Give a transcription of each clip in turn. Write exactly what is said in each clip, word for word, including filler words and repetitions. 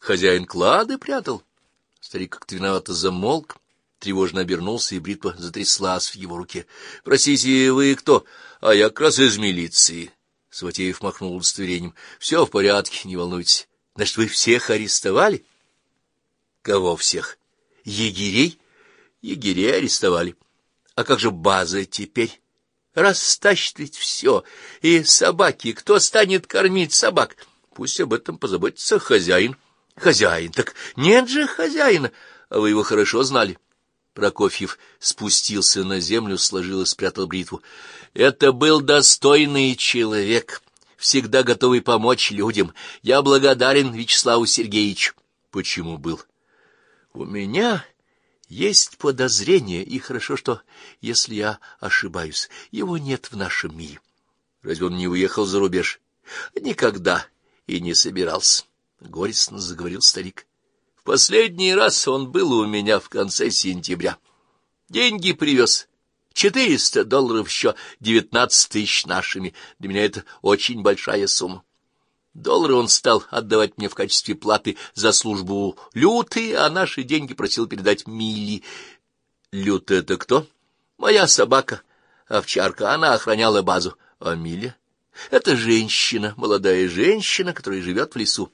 хозяин клады прятал. Старик как-то виновато замолк, тревожно обернулся, и бритва затряслась в его руке. — Простите, вы кто? — А я как раз из милиции. Саватеев махнул удостоверением. — Все в порядке, не волнуйтесь. — Значит, вы всех арестовали? — Кого всех? — Егерей? — Егерей арестовали. — А как же база теперь? Растащит ведь все. И собаки. Кто станет кормить собак? Пусть об этом позаботится хозяин. Хозяин. Так нет же хозяина. А вы его хорошо знали. Прокофьев спустился на землю, сложил и спрятал бритву. Это был достойный человек, всегда готовый помочь людям. Я благодарен Вячеславу Сергеевичу. Почему был? У меня есть подозрение, и хорошо, что, если я ошибаюсь, его нет в нашем мире. Разве он не уехал за рубеж? Никогда и не собирался. — горестно заговорил старик. — В последний раз он был у меня в конце сентября. Деньги привез. Четыреста долларов, еще девятнадцать тысяч нашими. Для меня это очень большая сумма. Доллары он стал отдавать мне в качестве платы за службу Люты, а наши деньги просил передать Милли. Люта — это кто? Моя собака, овчарка. Она охраняла базу. А Миля — это женщина, молодая женщина, которая живет в лесу.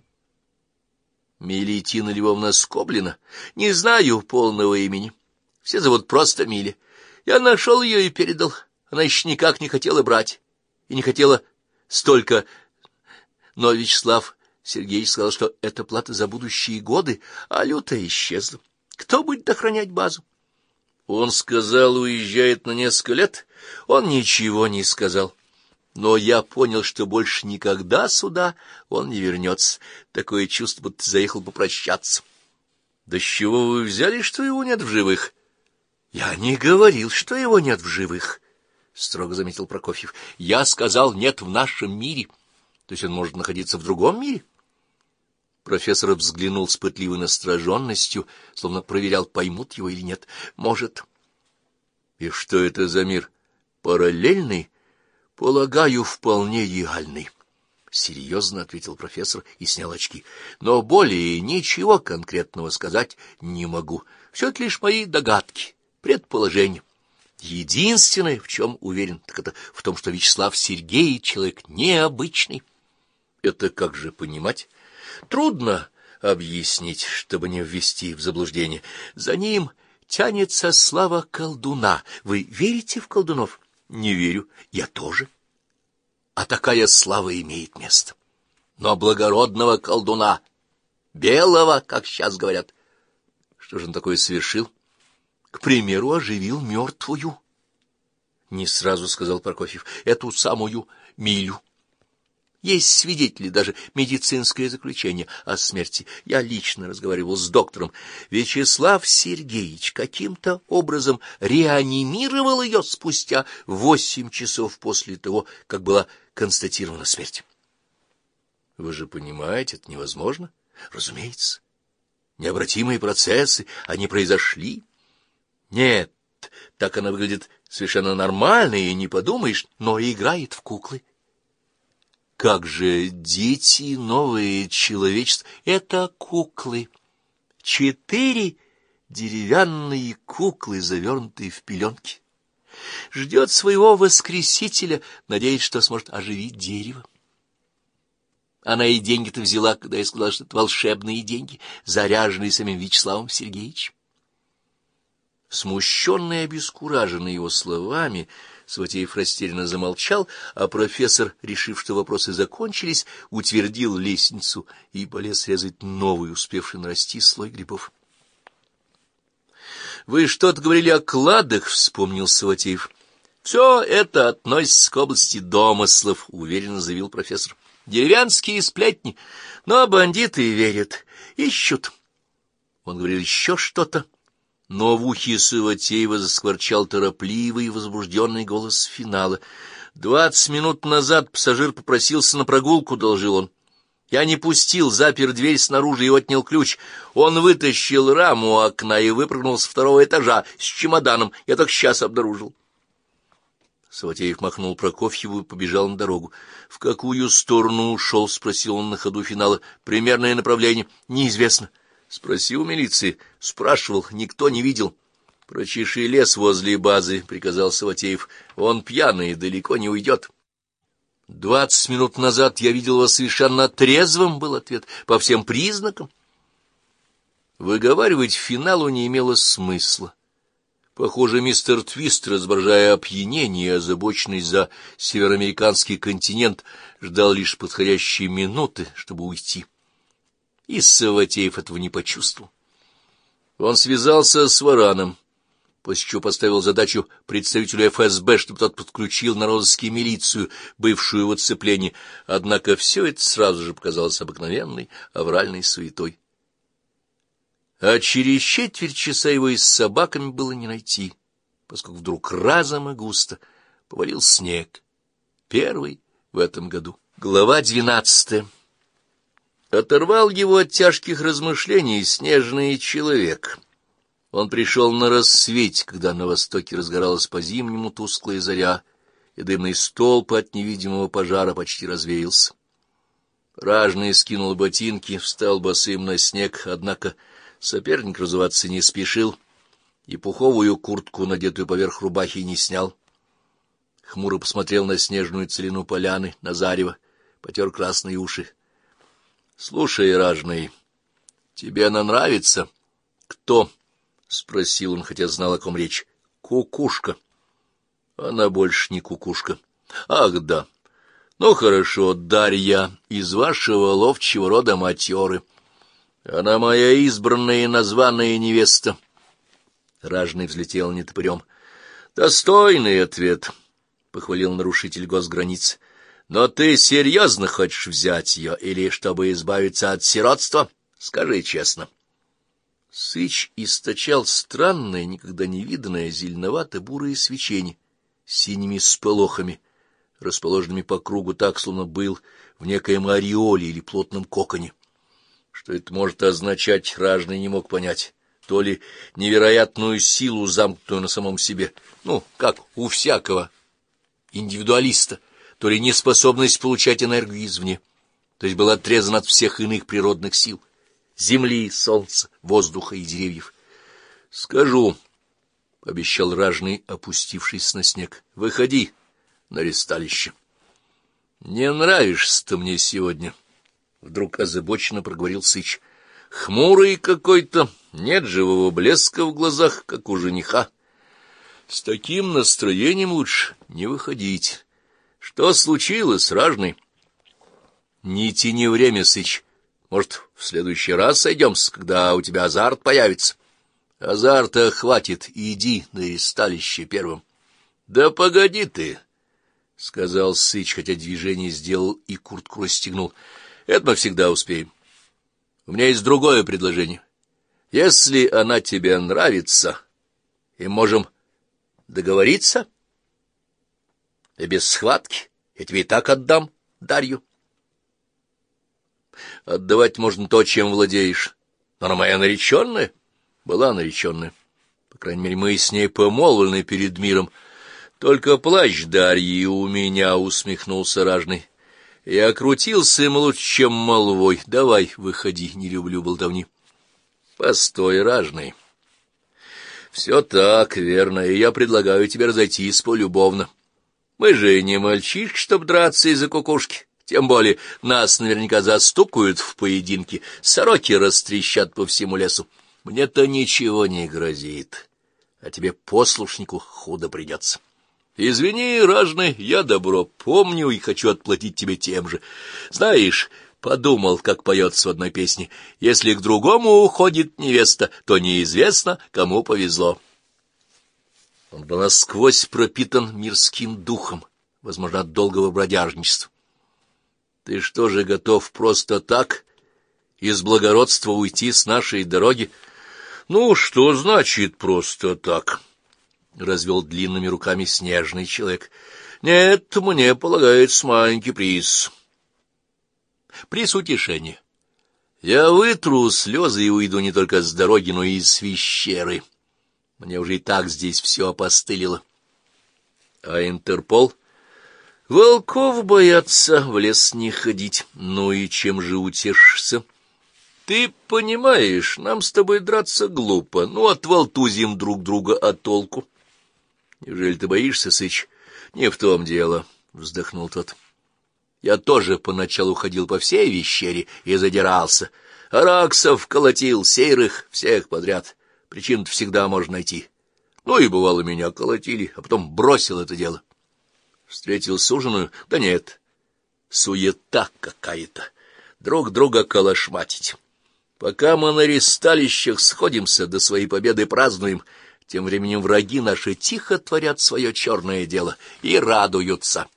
Милитина Львовна Скоблина? Не знаю полного имени. Все зовут просто Миля. Я нашел ее и передал. Она еще никак не хотела брать. И не хотела столько. Но Вячеслав Сергеевич сказал, что это плата за будущие годы, а Люта исчезла. Кто будет охранять базу? Он сказал, уезжает на несколько лет. Он ничего не сказал. Но я понял, что больше никогда сюда он не вернется. Такое чувство, будто заехал попрощаться. — Да с чего вы взяли, что его нет в живых? — Я не говорил, что его нет в живых, — строго заметил Прокофьев. — Я сказал, нет в нашем мире. То есть он может находиться в другом мире? Профессор взглянул с пытливой настороженностью, словно проверял, поймут его или нет. — Может. — И что это за мир? Параллельный? — Полагаю, вполне реальный, — серьезно ответил профессор и снял очки. — Но более ничего конкретного сказать не могу. Все это лишь мои догадки, предположения. Единственное, в чем уверен, так это в том, что Вячеслав Сергеевич человек необычный. Это как же понимать? Трудно объяснить, чтобы не ввести в заблуждение. За ним тянется слава колдуна. Вы верите в колдунов? Не верю. Я тоже. А такая слава имеет место. Но благородного колдуна, белого, как сейчас говорят. Что же он такое совершил? К примеру, оживил мертвую. Не сразу сказал Прокофьев. Эту самую Милю. Есть свидетели, даже медицинское заключение о смерти. Я лично разговаривал с доктором. Вячеслав Сергеевич каким-то образом реанимировал ее спустя восемь часов после того, как была констатирована смерть. Вы же понимаете, это невозможно? Разумеется. Необратимые процессы, они произошли. Нет, так она выглядит совершенно нормально, и не подумаешь, но играет в куклы. Как же дети, новое человечество — это куклы. Четыре деревянные куклы, завернутые в пеленки. Ждет своего воскресителя, надеясь, что сможет оживить дерево. Она и деньги-то взяла, когда я сказала, что это волшебные деньги, заряженные самим Вячеславом Сергеевичем. Смущенный и обескураженный его словами, Саватеев растерянно замолчал, а профессор, решив, что вопросы закончились, утвердил лестницу и полез резать новый, успевший нарасти слой грибов. — Вы что-то говорили о кладах, — вспомнил Саватеев. — Все это относится к области домыслов, — уверенно заявил профессор. — Деревенские сплетни, но бандиты верят, ищут. Он говорил еще что-то. Но в ухе Саватеева заскворчал торопливый и возбужденный голос финала. «Двадцать минут назад пассажир попросился на прогулку», — доложил он. «Я не пустил, запер дверь снаружи и отнял ключ. Он вытащил раму у окна и выпрыгнул с второго этажа с чемоданом. Я только сейчас обнаружил». Саватеев махнул Прокофьеву и побежал на дорогу. — В какую сторону ушел? — спросил он на ходу финала. — Примерное направление. — Неизвестно. — Спроси у милиции. — Спрашивал. Никто не видел. — Прочеши лес возле базы, — приказал Саватеев. — Он пьяный, далеко не уйдет. — Двадцать минут назад я видел вас совершенно трезвым, — был ответ, — по всем признакам. Выговаривать финалу не имело смысла. Похоже, мистер Твист, изображая опьянение и озабоченность за североамериканский континент, ждал лишь подходящей минуты, чтобы уйти. И Саватеев этого не почувствовал. Он связался с Вараном, после чего поставил задачу представителю эф эс бэ, чтобы тот подключил на розыске милицию, бывшую в отцеплении, однако все это сразу же показалось обыкновенной авральной суетой. А через четверть часа его и с собаками было не найти, поскольку вдруг разом и густо повалил снег. Первый в этом году. Глава двенадцатая. Оторвал его от тяжких размышлений снежный человек. Он пришел на рассвете, когда на востоке разгоралась по-зимнему тусклая заря, и дымный столб от невидимого пожара почти развеялся. Ражный скинул ботинки, встал босым на снег, однако соперник разуваться не спешил и пуховую куртку, надетую поверх рубахи, не снял. Хмуро посмотрел на снежную целину поляны, на зарево, потер красные уши. — Слушай, Ражный, тебе она нравится? — Кто? — спросил он, хотя знал, о ком речь. — Кукушка. — Она больше не кукушка. — Ах, да. Ну, хорошо, Дарья, из вашего ловчего рода матеры. Она моя избранная и названная невеста. Ражный взлетел нетопырем. — Достойный ответ, — похвалил нарушитель госграниц. — Но ты серьезно хочешь взять ее, или чтобы избавиться от сиротства? Скажи честно. Сыч источал странное, никогда не виданное зеленовато-бурое свечение с синими сполохами, расположенными по кругу так, словно был в некоем ореоле или плотном коконе. Что это может означать, Ражный не мог понять. То ли невероятную силу, замкнутую на самом себе, ну, как у всякого индивидуалиста, то ли неспособность получать энергию извне, то есть был отрезан от всех иных природных сил — земли, солнца, воздуха и деревьев. — Скажу, — обещал Ражный, опустившись на снег, — выходи на ресталище. — Не нравишься ты мне сегодня, — вдруг озабоченно проговорил Сыч. — Хмурый какой-то, нет живого блеска в глазах, как у жениха. С таким настроением лучше не выходить. Что случилось, Ражный? — Не тяни время, Сыч. Может, в следующий раз сойдемся, когда у тебя азарт появится? — Азарта хватит, иди на ресталище первым. — Да погоди ты, — сказал Сыч, хотя движение сделал и куртку расстегнул. — Это мы всегда успеем. У меня есть другое предложение. Если она тебе нравится, и можем договориться, и без схватки, я тебе и так отдам Дарью. Отдавать можно то, чем владеешь. Но она моя нареченная. Была нареченная. По крайней мере, мы с ней помолвлены перед миром. Только плащ Дарьи у меня, — усмехнулся Ражный. Я окрутился им лучше, чем молвой. Давай, выходи, не люблю болтовни. Постой, Ражный. Все так, верно, и я предлагаю тебе разойтись полюбовно. Мы же не мальчишки, чтоб драться из-за кукушки. Тем более нас наверняка застукают в поединке, сороки растрещат по всему лесу. Мне-то ничего не грозит, а тебе, послушнику, худо придется. Извини, Ражный, я добро помню и хочу отплатить тебе тем же. Знаешь, подумал, как поется в одной песне: если к другому уходит невеста, то неизвестно, кому повезло. Он был насквозь пропитан мирским духом, возможно, от долгого бродяжничества. Ты что же, готов просто так, из благородства, уйти с нашей дороги? Ну, что значит просто так? — развел длинными руками снежный человек. — Нет, мне полагается маленький приз. Приз утешения. Я вытру слезы и уйду не только с дороги, но и из пещеры. Мне уже и так здесь все опостылило. А Интерпол? Волков боятся, в лес не ходить. Ну и чем же утешишься? Ты понимаешь, нам с тобой драться глупо, ну, отволтузим друг друга, а толку? Неужели ты боишься, Сыч? Не в том дело, — вздохнул тот. Я тоже поначалу ходил по всей вещере и задирался. Араксов колотил, сейрых, всех подряд. Причин-то всегда можно найти. Ну и бывало, меня колотили, а потом бросил это дело. Встретил суженую? Да нет, суета какая-то. Друг друга калашматить. Пока мы на ресталищах сходимся, до своей победы празднуем, тем временем враги наши тихо творят свое черное дело и радуются.